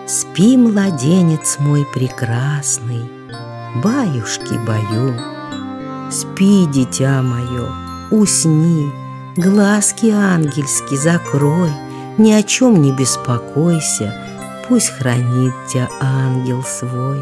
Спи, младенец мой прекрасный, баюшки-баю. Спи, дитя мое, усни, глазки ангельски закрой, ни о чем не беспокойся, пусть хранит тебя ангел свой.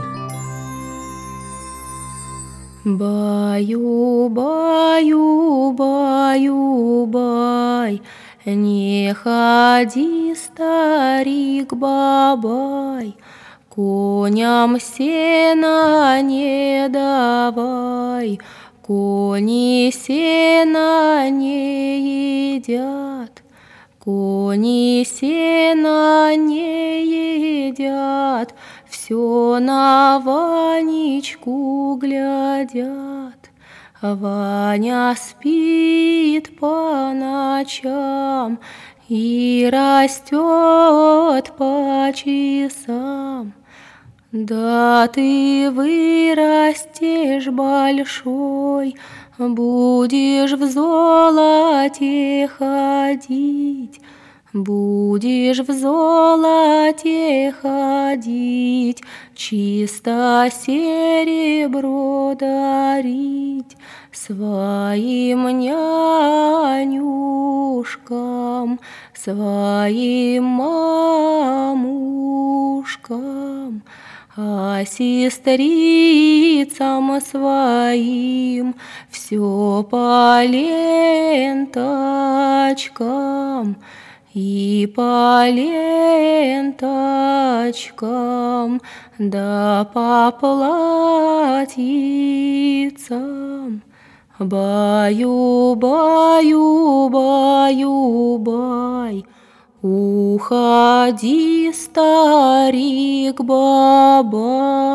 Баю, баю, баю, бай, не ходи, старик-бабай, коням сена не давай, кони сена не едят, кони сена не едят, все на Ванечку глядят. Ваня спит по ночам и растет по часам. Да ты вырастешь большой, будешь в золоте ходить, будешь в золоте ходить, чисто серебро дарить своим нянюшкам, своим мамушкам, а сестрицам своим все по ленточкам и по ленточкам, да по платьицам. Баю, баю, баю, бай, уходи, старик-бабай.